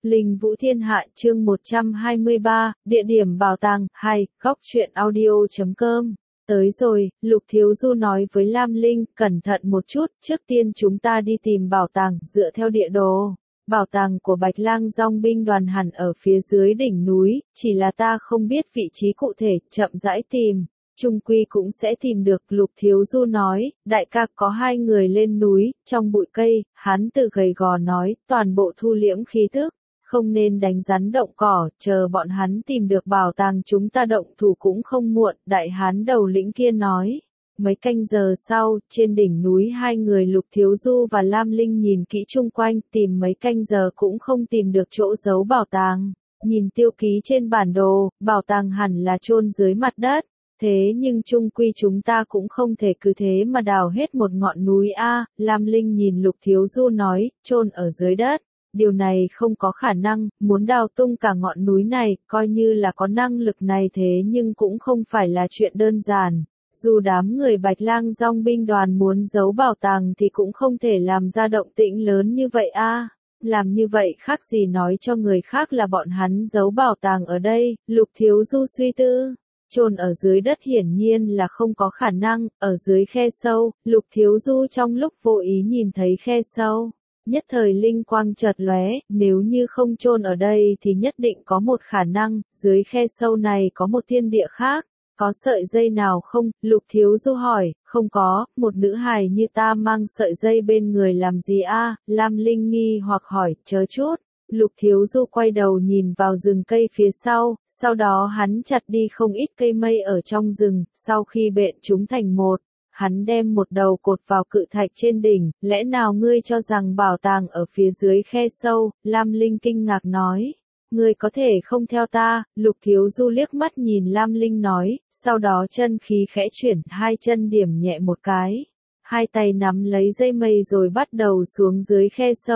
Linh Vũ Thiên Hạ chương 123, địa điểm bảo tàng, 2, góc truyện audio.com. Tới rồi, Lục Thiếu Du nói với Lam Linh, cẩn thận một chút, trước tiên chúng ta đi tìm bảo tàng, dựa theo địa đồ. Bảo tàng của Bạch Lang Dòng binh đoàn hẳn ở phía dưới đỉnh núi, chỉ là ta không biết vị trí cụ thể, chậm rãi tìm. Trung quy cũng sẽ tìm được, Lục Thiếu Du nói, đại ca có hai người lên núi, trong bụi cây, hắn tự gầy gò nói, toàn bộ thu liễm khí tức, không nên đánh rắn động cỏ, chờ bọn hắn tìm được bảo tàng chúng ta động thủ cũng không muộn, đại hán đầu lĩnh kia nói. Mấy canh giờ sau, trên đỉnh núi hai người Lục Thiếu Du và Lam Linh nhìn kỹ chung quanh, tìm mấy canh giờ cũng không tìm được chỗ giấu bảo tàng. Nhìn tiêu ký trên bản đồ, bảo tàng hẳn là chôn dưới mặt đất. Thế nhưng chung quy chúng ta cũng không thể cứ thế mà đào hết một ngọn núi a. Lam Linh nhìn Lục Thiếu Du nói, chôn ở dưới đất. Điều này không có khả năng, muốn đào tung cả ngọn núi này, coi như là có năng lực này thế nhưng cũng không phải là chuyện đơn giản. Dù đám người Bạch Lang Dòng binh đoàn muốn giấu bảo tàng thì cũng không thể làm ra động tĩnh lớn như vậy a. Làm như vậy khác gì nói cho người khác là bọn hắn giấu bảo tàng ở đây, Lục Thiếu Du suy tư. Chôn ở dưới đất hiển nhiên là không có khả năng, ở dưới khe sâu, Lục Thiếu Du trong lúc vô ý nhìn thấy khe sâu. Nhất thời linh quang chợt lóe, nếu như không chôn ở đây thì nhất định có một khả năng, dưới khe sâu này có một thiên địa khác. Có sợi dây nào không? Lục Thiếu Du hỏi, không có, một nữ hài như ta mang sợi dây bên người làm gì a? Lam Linh nghi hoặc hỏi, chờ chút. Lục Thiếu Du quay đầu nhìn vào rừng cây phía sau đó hắn chặt đi không ít cây mây ở trong rừng, sau khi bện chúng thành một. Hắn đem một đầu cột vào cự thạch trên đỉnh, lẽ nào ngươi cho rằng bảo tàng ở phía dưới khe sâu? Lam Linh kinh ngạc nói. Ngươi có thể không theo ta, Lục Thiếu Du liếc mắt nhìn Lam Linh nói, sau đó chân khí khẽ chuyển, hai chân điểm nhẹ một cái. Hai tay nắm lấy dây mây rồi bắt đầu xuống dưới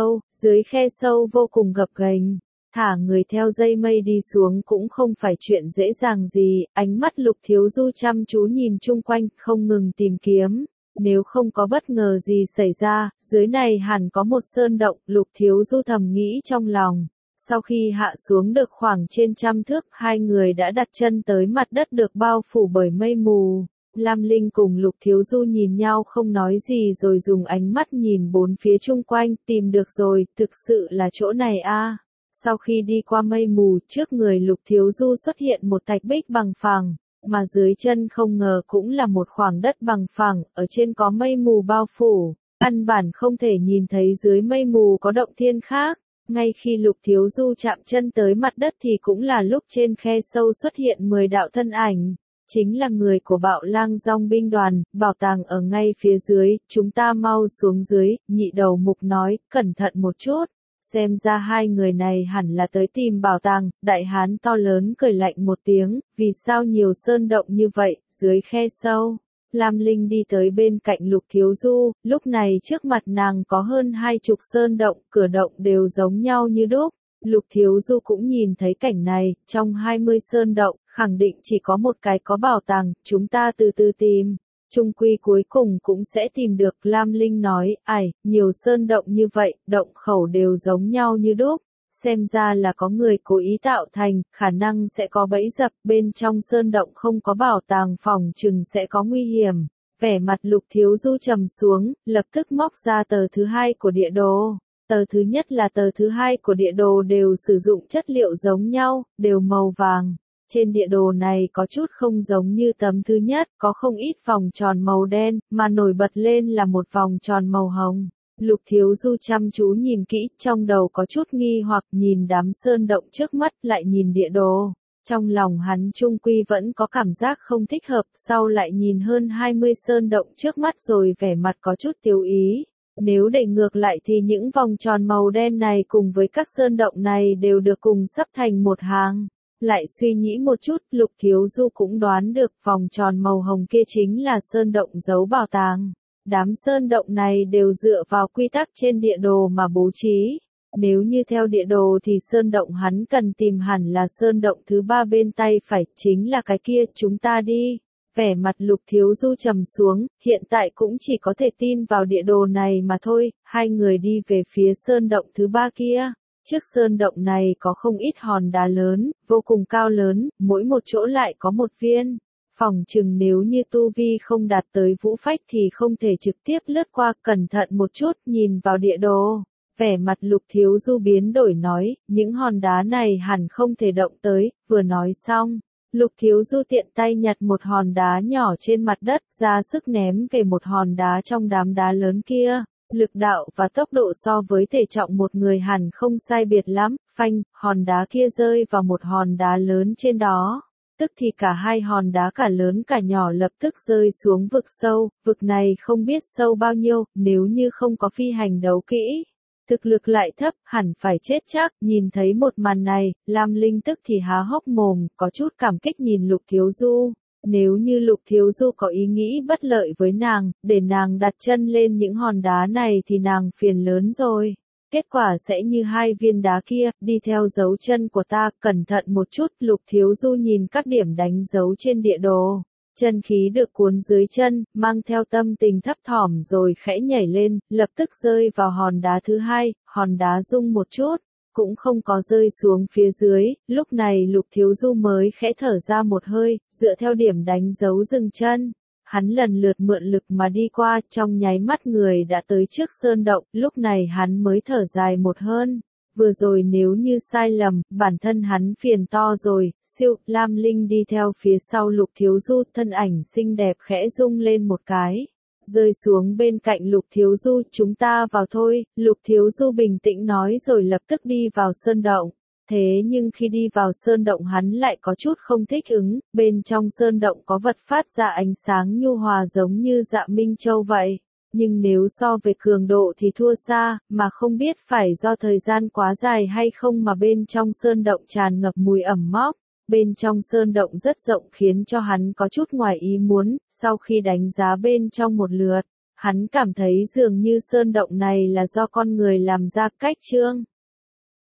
khe sâu vô cùng gập ghềnh. Thả người theo dây mây đi xuống cũng không phải chuyện dễ dàng gì, ánh mắt Lục Thiếu Du chăm chú nhìn chung quanh, không ngừng tìm kiếm. Nếu không có bất ngờ gì xảy ra, dưới này hẳn có một sơn động, Lục Thiếu Du thầm nghĩ trong lòng. Sau khi hạ xuống được khoảng trên 100 thước, hai người đã đặt chân tới mặt đất được bao phủ bởi mây mù. Lam Linh cùng Lục Thiếu Du nhìn nhau không nói gì rồi dùng ánh mắt nhìn bốn phía chung quanh, tìm được rồi, thực sự là chỗ này a. Sau khi đi qua mây mù, trước người Lục Thiếu Du xuất hiện một thạch bích bằng phẳng, mà dưới chân không ngờ cũng là một khoảng đất bằng phẳng, ở trên có mây mù bao phủ, căn bản không thể nhìn thấy dưới mây mù có động thiên khác. Ngay khi Lục Thiếu Du chạm chân tới mặt đất thì cũng là lúc trên khe sâu xuất hiện 10 đạo thân ảnh. Chính là người của Bạo Lang Dòng binh đoàn, bảo tàng ở ngay phía dưới, chúng ta mau xuống dưới, Nhị Đầu Mục nói, cẩn thận một chút. Xem ra hai người này hẳn là tới tìm bảo tàng, đại hán to lớn cười lạnh một tiếng, vì sao nhiều sơn động như vậy, dưới khe sâu. Lam Linh đi tới bên cạnh Lục Thiếu Du, lúc này trước mặt nàng có hơn 20 sơn động, cửa động đều giống nhau như đúc. Lục Thiếu Du cũng nhìn thấy cảnh này, trong 20 sơn động, khẳng định chỉ có một cái có bảo tàng, chúng ta từ từ tìm. Trung quy cuối cùng cũng sẽ tìm được, Lam Linh nói, nhiều sơn động như vậy, động khẩu đều giống nhau như đúc. Xem ra là có người cố ý tạo thành, khả năng sẽ có bẫy dập, bên trong sơn động không có bảo tàng phòng chừng sẽ có nguy hiểm. Vẻ mặt Lục Thiếu Du trầm xuống, lập tức móc ra tờ thứ hai của địa đồ. Tờ thứ nhất là tờ thứ hai của địa đồ đều sử dụng chất liệu giống nhau, đều màu vàng. Trên địa đồ này có chút không giống như tấm thứ nhất, có không ít vòng tròn màu đen, mà nổi bật lên là một vòng tròn màu hồng. Lục Thiếu Du chăm chú nhìn kỹ, trong đầu có chút nghi hoặc nhìn đám sơn động trước mắt lại nhìn địa đồ. Trong lòng hắn trung quy vẫn có cảm giác không thích hợp, sau lại nhìn hơn 20 sơn động trước mắt rồi vẻ mặt có chút tiêu ý. Nếu để ngược lại thì những vòng tròn màu đen này cùng với các sơn động này đều được cùng sắp thành một hàng. Lại suy nghĩ một chút, Lục Thiếu Du cũng đoán được vòng tròn màu hồng kia chính là sơn động giấu bảo tàng. Đám sơn động này đều dựa vào quy tắc trên địa đồ mà bố trí. Nếu như theo địa đồ thì sơn động hắn cần tìm hẳn là sơn động thứ ba bên tay phải, chính là cái kia, chúng ta đi. Vẻ mặt Lục Thiếu Du trầm xuống, hiện tại cũng chỉ có thể tin vào địa đồ này mà thôi, hai người đi về phía sơn động thứ ba kia. Trước sơn động này có không ít hòn đá lớn, vô cùng cao lớn, mỗi một chỗ lại có một viên. Phỏng chừng nếu như tu vi không đạt tới vũ phách thì không thể trực tiếp lướt qua, cẩn thận một chút, nhìn vào địa đồ. Vẻ mặt Lục Thiếu Du biến đổi nói, những hòn đá này hẳn không thể động tới, vừa nói xong. Lục Thiếu Du tiện tay nhặt một hòn đá nhỏ trên mặt đất, ra sức ném về một hòn đá trong đám đá lớn kia. Lực đạo và tốc độ so với thể trọng một người hẳn không sai biệt lắm, phanh, hòn đá kia rơi vào một hòn đá lớn trên đó. Tức thì cả hai hòn đá cả lớn cả nhỏ lập tức rơi xuống vực sâu, vực này không biết sâu bao nhiêu, nếu như không có phi hành đấu kỹ. Thực lực lại thấp, hẳn phải chết chắc, nhìn thấy một màn này, Lam Linh tức thì há hốc mồm, có chút cảm kích nhìn Lục Thiếu Du. Nếu như Lục Thiếu Du có ý nghĩ bất lợi với nàng, để nàng đặt chân lên những hòn đá này thì nàng phiền lớn rồi. Kết quả sẽ như hai viên đá kia, đi theo dấu chân của ta, cẩn thận một chút, Lục Thiếu Du nhìn các điểm đánh dấu trên địa đồ. Chân khí được cuốn dưới chân, mang theo tâm tình thấp thỏm rồi khẽ nhảy lên, lập tức rơi vào hòn đá thứ hai, hòn đá rung một chút, cũng không có rơi xuống phía dưới, lúc này Lục Thiếu Du mới khẽ thở ra một hơi, dựa theo điểm đánh dấu dừng chân. Hắn lần lượt mượn lực mà đi qua, trong nháy mắt người đã tới trước sơn động, lúc này hắn mới thở dài một hơn. Vừa rồi nếu như sai lầm, bản thân hắn phiền to rồi, siêu, Lam Linh đi theo phía sau Lục Thiếu Du, thân ảnh xinh đẹp khẽ rung lên một cái. Rơi xuống bên cạnh Lục Thiếu Du, chúng ta vào thôi, Lục Thiếu Du bình tĩnh nói rồi lập tức đi vào sơn động. Thế nhưng khi đi vào sơn động hắn lại có chút không thích ứng, bên trong sơn động có vật phát ra ánh sáng nhu hòa giống như dạ Minh Châu vậy. Nhưng nếu so về cường độ thì thua xa, mà không biết phải do thời gian quá dài hay không mà bên trong sơn động tràn ngập mùi ẩm mốc. Bên trong sơn động rất rộng khiến cho hắn có chút ngoài ý muốn, sau khi đánh giá bên trong một lượt, hắn cảm thấy dường như sơn động này là do con người làm ra cách trương.